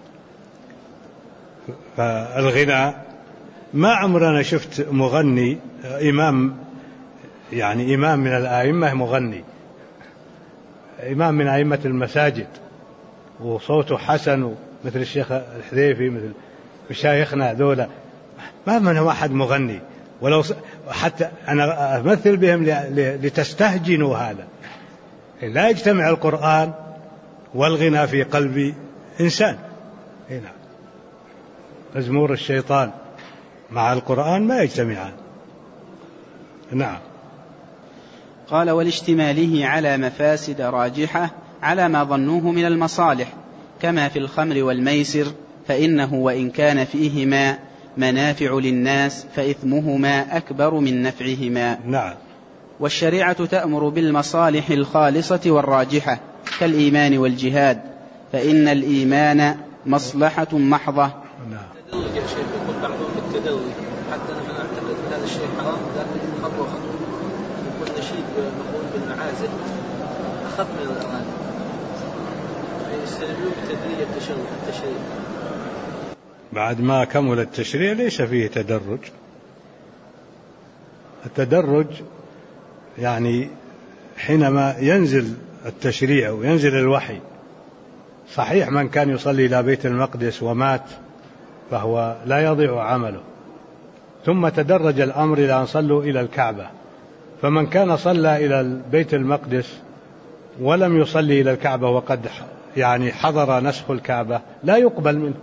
فالغناء ما عمرنا شفت مغني إمام من الآئمة مغني، إمام من أئمة المساجد وصوته حسن مثل الشيخ الحذيفي، مثل مشايخنا ذولا، ما من واحد مغني، ولو حتى أنا أمثل بهم لتستهجنوا هذا. لا يجتمع القرآن والغنى في قلب إنسان. هنا مزمور الشيطان مع القرآن ما يجتمعان. نعم. قال: ولاشتماله على مفاسد راجحة على ما ظنوه من المصالح، كما في الخمر والميسر، فإنه وإن كان فيهما منافع للناس فإثمهما أكبر من نفعهما. نعم. والشريعة تأمر بالمصالح الخالصة والراجحة كالإيمان والجهاد، فإن الإيمان مصلحة محضة. نعم. التدرج يا شيخ، يقول بعضهم بالتدرج، حتى نحن نعتقد هذا الشيء حرام، لكن خطوة خطوة. يقول نشيد مقول بالمعازف أخف من الأغاني، يستدلون بتدريج التشريع. بعد ما كمل التشريع ليس فيه تدرج. التدرج يعني حينما ينزل التشريع وينزل الوحي. صحيح من كان يصلي إلى بيت المقدس ومات فهو لا يضيع عمله، ثم تدرج الأمر إلى أن صلوا إلى الكعبة، فمن كان صلى إلى بيت المقدس ولم يصلي إلى الكعبة وقد حضر نسخ الكعبة لا يقبل منه.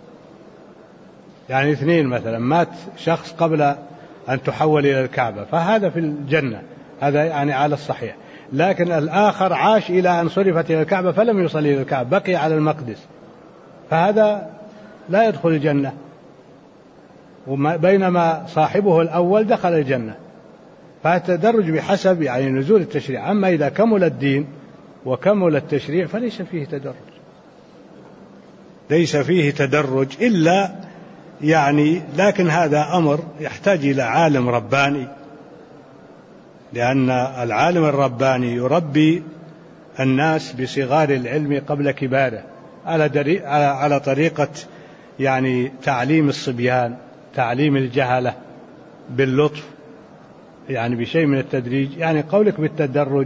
يعني اثنين مثلا، مات شخص قبل أن تحول إلى الكعبة فهذا في الجنة، هذا على الصحيح، لكن الآخر عاش إلى أن صرفت إلى الكعبة فلم يصلي إلى الكعبة، بقي على المقدس، فهذا لا يدخل الجنة، بينما صاحبه الأول دخل الجنة. فالتدرج بحسب نزول التشريع. أما إذا كمل الدين وكمل التشريع فليس فيه تدرج، ليس فيه تدرج إلا لكن هذا أمر يحتاج إلى عالم رباني، لأن العالم الرباني يربي الناس بصغار العلم قبل كباره، على طريقة تعليم الصبيان، تعليم الجهلة باللطف، بشيء من التدريج. قولك بالتدرج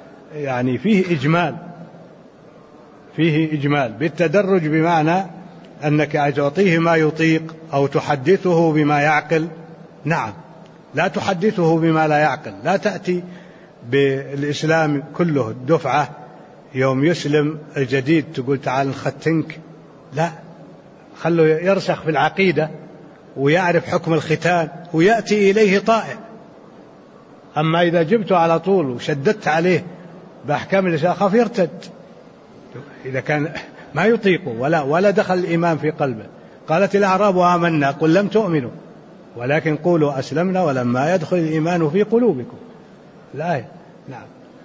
فيه إجمال بالتدرج، بمعنى أنك تعطيه ما يطيق أو تحدثه بما يعقل. نعم، لا تحدثه بما لا يعقل، لا تأتي بالإسلام كله دفعة، يوم يسلم الجديد تقول تعال نختنك، لا، خلوا يرسخ في العقيدة ويعرف حكم الختان ويأتي إليه طائع. أما إذا جبته على طول وشددت عليه بأحكام الإسلام خاف يرتد، إذا كان ما يطيقه ولا دخل الإيمان في قلبه. قالت الأعراب آمنا قل لم تؤمنوا ولكن قولوا أسلمنا ولما يدخل الإيمان في قلوبكم. الآية. نعم.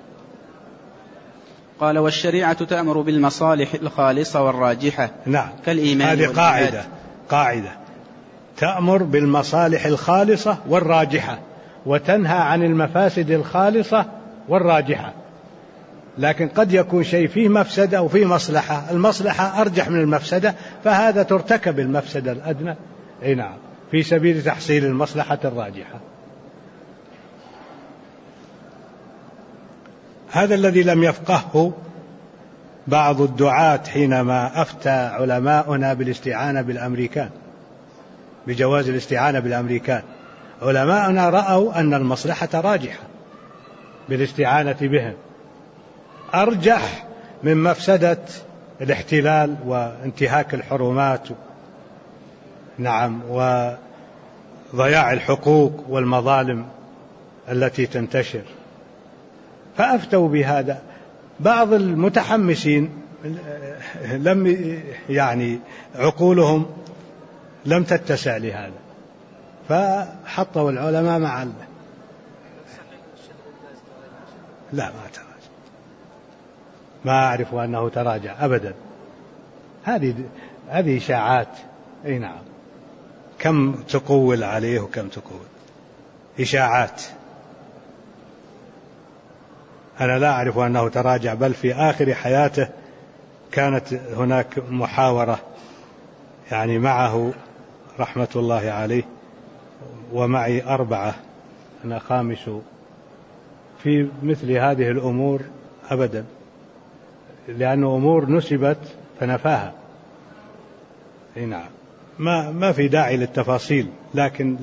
قال والشريعة تأمر بالمصالح الخالصة والراجحة. نعم. كالإيمان هذه قاعدة تأمر بالمصالح الخالصة والراجحة وتنهى عن المفاسد الخالصة والراجحة. لكن قد يكون شيء فيه مفسدة وفيه مصلحة، المصلحة أرجح من المفسدة، فهذا ترتكب المفسدة الأدنى نعم في سبيل تحصيل المصلحة الراجحة. هذا الذي لم يفقهه بعض الدعاة حينما أفتى علماؤنا بالاستعانة بالأمريكان، بجواز الاستعانة بالأمريكان. علماؤنا رأوا أن المصلحة راجحة بالاستعانة بهم، أرجح من مفسدة الاحتلال وانتهاك الحرمات نعم وضياع الحقوق والمظالم التي تنتشر، فأفتوا بهذا. بعض المتحمسين لم عقولهم لم تتسع لهذا، فحطوا العلماء مع الله. لا ما تراجع، ما أعرف أنه تراجع أبدا. هذه إشاعات. نعم. كم تقول عليه وكم تقول إشاعات. أنا لا أعرف أنه تراجع، بل في آخر حياته كانت هناك محاورة معه رحمة الله عليه ومعي 4، أنا خامس في مثل هذه الأمور أبدا، لأن أمور نسبت فنفاها. نعم. ما في داعي للتفاصيل، لكن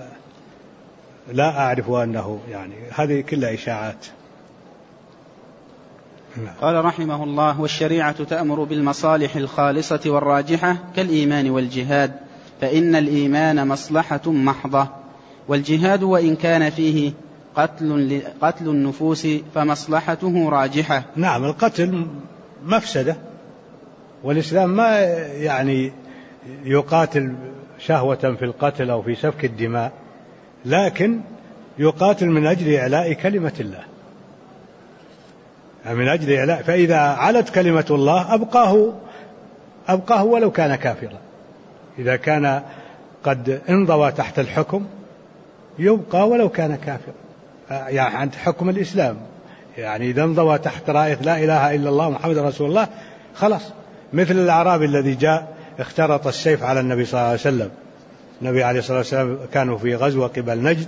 لا أعرف أنه هذه كلها إشاعات. قال رحمه الله والشريعة تأمر بالمصالح الخالصة والراجحة كالإيمان والجهاد، فإن الإيمان مصلحة محضة، والجهاد وإن كان فيه قتل النفوس فمصلحته راجحة. نعم. القتل مفسدة، والإسلام ما يقاتل شهوة في القتل أو في سفك الدماء، لكن يقاتل من أجل إعلاء كلمة الله، من أجل إعلاء. فإذا علت كلمة الله أبقاه ولو كان كافرا. إذا كان قد انضوى تحت الحكم يبقى ولو كان كافرا، عند حكم الإسلام. إذا انضوى تحت راية لا إله إلا الله محمد رسول الله خلاص. مثل الأعرابي الذي جاء اخترط السيف على النبي صلى الله عليه وسلم. النبي عليه الصلاة والسلام كانوا في غزوة قبل نجد،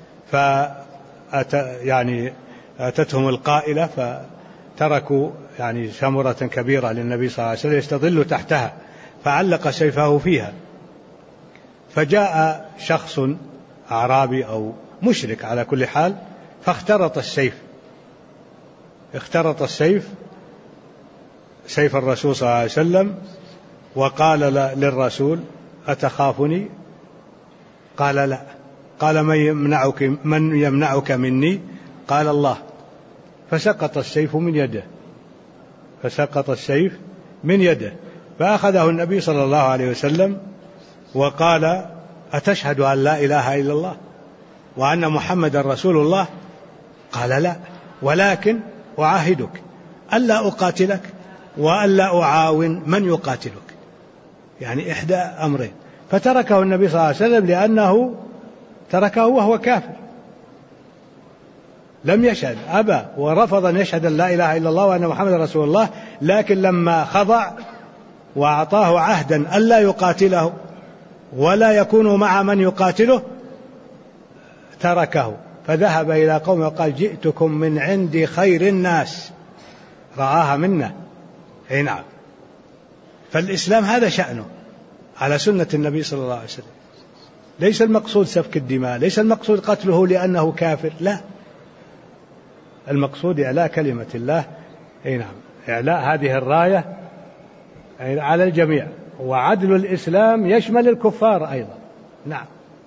أتتهم القائلة فتركوا ثمرة كبيرة للنبي صلى الله عليه وسلم يستظل تحتها، فعلق سيفه فيها، فجاء شخص أعرابي أو مشرك على كل حال فاخترط السيف سيف الرسول صلى الله عليه وسلم، وقال للرسول أتخافني؟ قال لا. قال من يمنعك مني؟ قال الله. فسقط السيف من يده فأخذه النبي صلى الله عليه وسلم وقال أتشهد أن لا إله إلا الله وأن محمد رسول الله؟ قال لا، ولكن أعاهدك ألا أقاتلك وألا أعاون من يقاتلك، إحدى أمرين. فتركه النبي صلى الله عليه وسلم لأنه تركه وهو كافر، لم يشهد، أبى ورفض أن يشهد أن لا إله إلا الله وأن محمد رسول الله. لكن لما خضع وأعطاه عهدا ألا يقاتله ولا يكون مع من يقاتله تركه، فذهب إلى قومه وقال جئتكم من عند خير الناس، رعاها منا. نعم. فالإسلام هذا شأنه على سنة النبي صلى الله عليه وسلم. ليس المقصود سفك الدماء، ليس المقصود قتله لأنه كافر، لا، المقصود إعلاء كلمة الله. نعم. إعلاء هذه الراية على الجميع. وعدل الإسلام يشمل الكفار أيضا، نعم.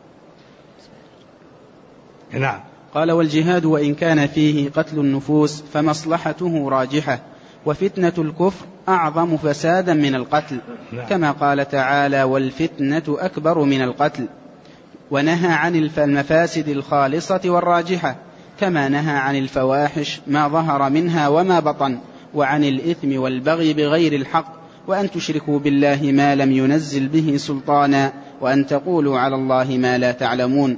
نعم. قال والجهاد وإن كان فيه قتل النفوس فمصلحته راجحة، وفتنة الكفر أعظم فسادا من القتل. نعم. كما قال تعالى والفتنة أكبر من القتل، ونهى عن المفاسد الخالصة والراجحة، كما نهى عن الفواحش ما ظهر منها وما بطن، وعن الإثم والبغي بغير الحق، وأن تشركوا بالله ما لم ينزل به سلطانا، وأن تقولوا على الله ما لا تعلمون.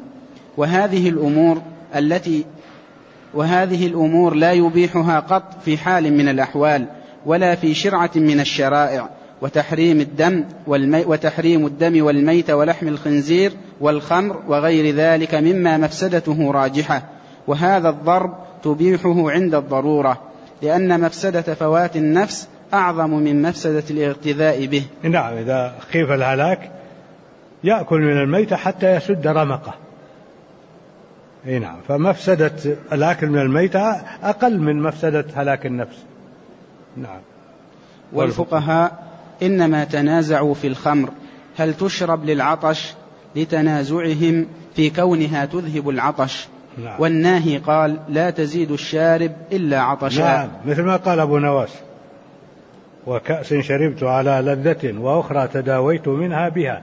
وهذه الأمور لا يبيحها قط في حال من الأحوال ولا في شرعة من الشرائع، وتحريم الدم والميت ولحم الخنزير والخمر وغير ذلك مما مفسدته راجحة، وهذا الضرب تبيحه عند الضرورة، لأن مفسدة فوات النفس أعظم من مفسدة الاغتذاء به. نعم. إذا خيف الهلاك يأكل من الميت حتى يسد رمقه. نعم. فمفسدة الأكل من الميتة أقل من مفسدة هلاك النفس. نعم. والفقهاء إنما تنازعوا في الخمر هل تشرب للعطش لتنازعهم في كونها تذهب العطش. نعم. والناهي قال لا تزيد الشارب إلا عطشا. نعم. مثل ما قال أبو نواس وكأس شربت على لذة وأخرى تداويت منها بها.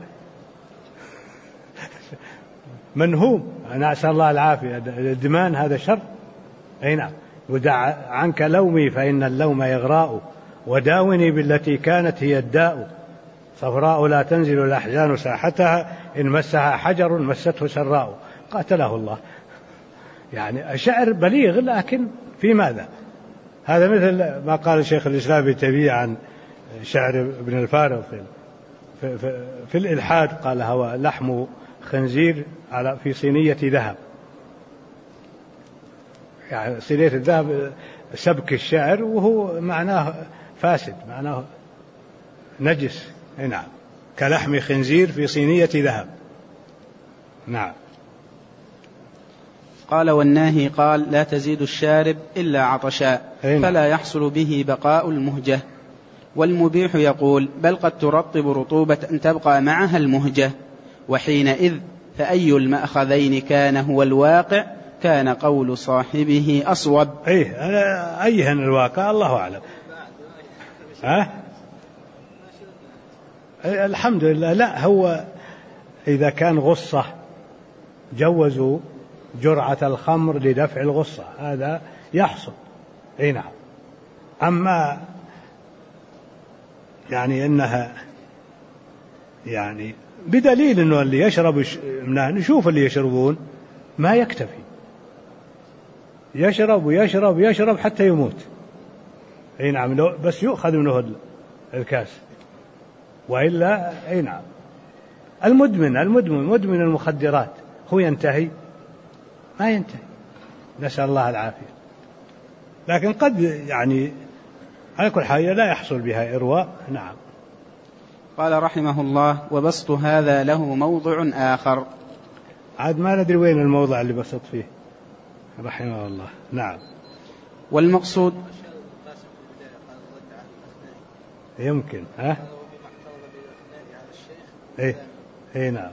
منهوم. أنا أسأل الله العافية. الدمان هذا شر. أي نعم. ودع عنك لومي فإن اللوم إغراء، وداوني بالتي كانت هي الداء، صفراء لا تنزل الأحزان ساحتها، إن مسها حجر مسته سراء. قاتله الله. يعني شعر بليغ لكن في ماذا؟ هذا مثل ما قال شيخ الإسلام ابن تيمية عن شعر ابن الفارغ في الإلحاد، قال هو لحم خنزير في صينية ذهب. يعني صينية الذهب سبك الشعر وهو معناه فاسد، معناه نجس. نعم. كلحم خنزير في صينية ذهب. نعم. قال والناهي قال لا تزيد الشارب إلا عطشا، فلا يحصل به بقاء المهجة. والمبيح يقول بل قد ترطب رطوبة تبقى معها المهجة، وحينئذ فأي المأخذين كان هو الواقع كان قول صاحبه أصوب. أيهن الواقع الله أعلم. الحمد لله. لا، هو إذا كان غصة جوزوا جرعة الخمر لدفع الغصة، هذا يحصل. نعم. أما يعني إنها يعني بدليل إنه اللي يشرب نشوف اللي يشربون ما يكتفي، يشرب ويشرب ويشرب حتى يموت. نعم. بس يؤخذ منه الكاس، وإلا نعم. المدمن المخدرات هو ينتهي؟ ما ينتهي، نسأل الله العافية. لكن قد يعني على كل حال لا يحصل بها إرواء. نعم. قال رحمه الله وبسط هذا له موضع آخر، عاد ما ندري وين الموضع اللي بسط فيه رحمه الله. نعم. والمقصود يمكن نعم.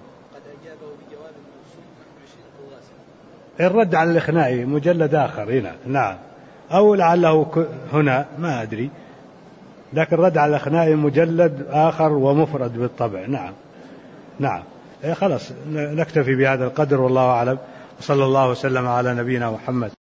الرد على الإخنائي مجلد آخر. نعم. أو لعله هنا ما أدري، لكن الرد على الإخنائي مجلد آخر ومفرد بالطبع. نعم. نعم. خلاص نكتفي بهذا القدر والله أعلم، وصلى الله وسلم على نبينا محمد.